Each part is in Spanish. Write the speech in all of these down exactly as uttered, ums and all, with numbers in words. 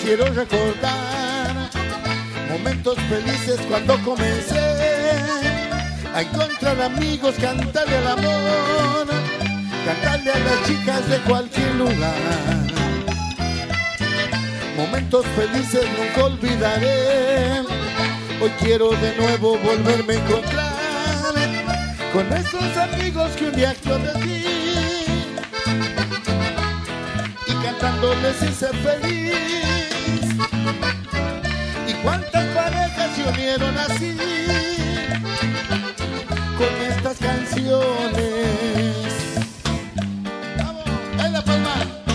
quiero recordar momentos felices cuando comencé a encontrar amigos, cantarle al amor, cantarle a las chicas de cualquier lugar. Momentos felices nunca olvidaré. Hoy quiero de nuevo volverme a encontrar con esos amigos que un día conocí y cantándoles hice feliz. Y cuántas parejas se unieron así con estas canciones. ¡Vamos! ¡En la palma!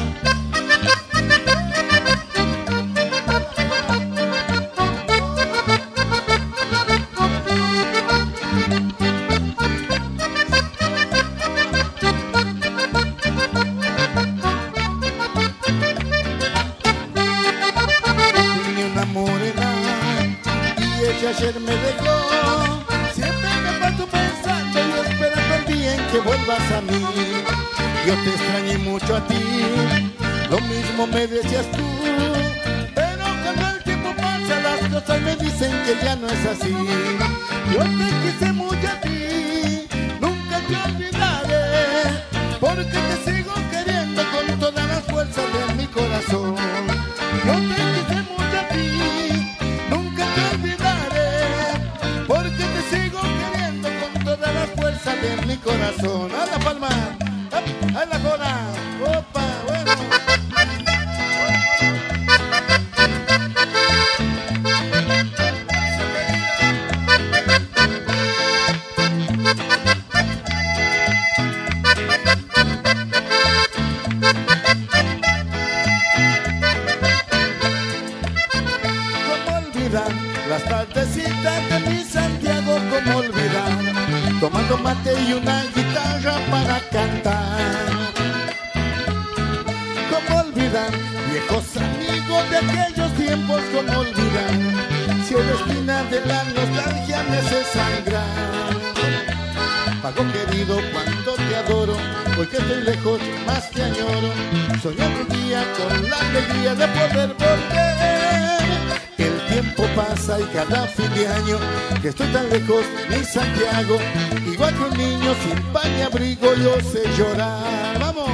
Ayer me dejó, siempre me paso pensando y esperando el día en que vuelvas a mí. Yo te extrañé mucho a ti, lo mismo me decías tú, pero cuando el tiempo pasa las cosas me dicen que ya no es así. Yo te quise mucho a ti, nunca te olvidaré, porque te sigo queriendo con todas las fuerzas de mi corazón. Yo te quise mucho a ti, nunca te olvidaré, porque te sigo queriendo con todas las fuerzas de mi corazón. ¡A la palma! ¡A la cola! ¡Opa! ¡Bueno! ¿Cómo olvidar las tardecitas de mi Santiago? ¿Cómo olvidar? Tomando mate y una guitarra para cantar. ¿Cómo olvidar? Viejos amigos de aquellos tiempos. ¿Cómo olvidar? Si en la esquina de la nostalgia me hace sangrar. Pago querido, cuánto te adoro, hoy que estoy lejos más te añoro. Soñando un día con la alegría de poder volver. El tiempo pasa y cada fin de año que estoy tan lejos, mi Santiago, igual que un niño sin pan ni abrigo, yo sé llorar. ¡Vamos!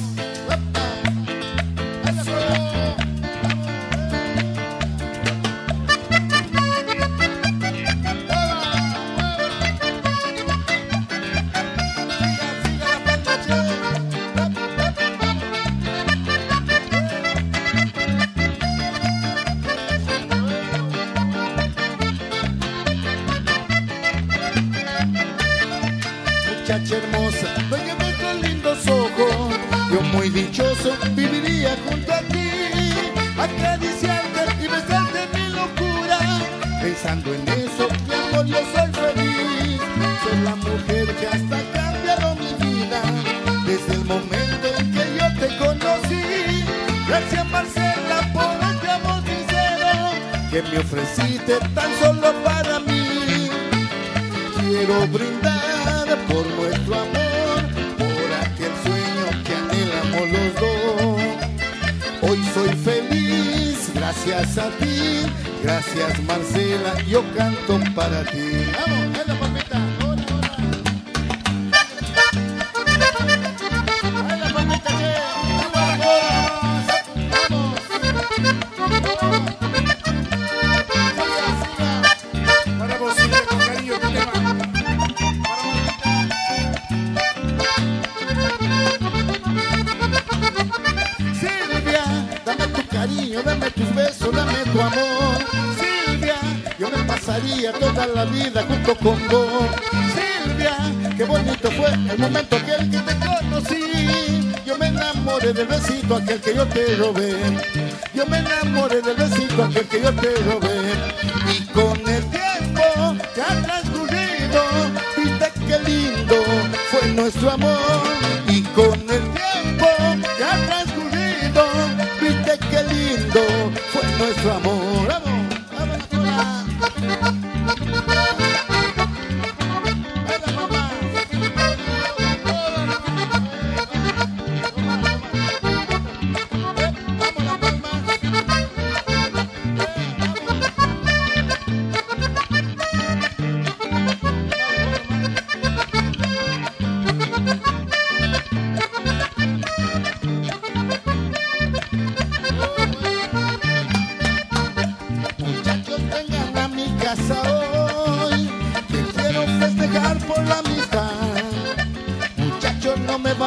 Muchacha hermosa, doña de tus lindos ojos, yo muy dichoso viviría junto a ti, acariciarte y besarte mi locura, pensando en eso, mi amor, yo soy feliz. Soy la mujer que hasta cambiado mi vida, desde el momento en que yo te conocí. Gracias Marcela por este amor sincero que me ofreciste tan solo para mí. Quiero brindar por nuestro amor, por aquel sueño que anhelamos los dos. Hoy soy feliz gracias a ti, gracias Marcela, yo canto para ti. ¡Vamos, es la palmita! ¡Hola, hola! ¡Es la palmita, che! ¡Vamos a la cola! ¡Vamos! Para vos, sigue con cariño tu tema. Cariño, dame tus besos, dame tu amor. Silvia, yo me pasaría toda la vida junto con vos. Silvia, qué bonito fue el momento aquel que te conocí. Yo me enamoré del besito aquel que yo te robé. Yo me enamoré del besito aquel que yo te robé. Y con el tiempo que ha transcurrido, viste qué lindo fue nuestro amor. Y con el tiempo que ha transcurrido, viste qué lindo fue nuestro amor. ¡Vamos! ¡Vamos,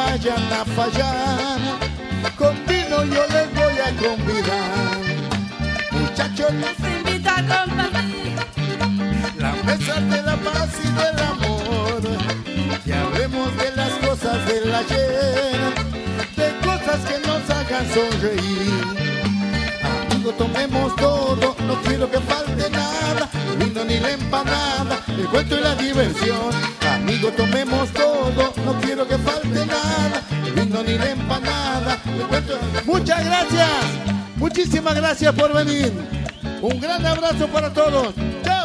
vayan a fallar, con vino yo les voy a convidar. Muchachos, Les invito a compartir la mesa de la paz y del amor, que hablemos de las cosas del ayer, de cosas que nos hagan sonreír. Amigo, tomemos todo, no quiero que falte nada, el vino ni la empanada, el cuento y la diversión. Amigo, tomemos todo, no quiero que falte nada, el vino ni la empanada, el cuento. Muchas gracias, muchísimas gracias por venir. Un gran abrazo para todos. ¡Chao!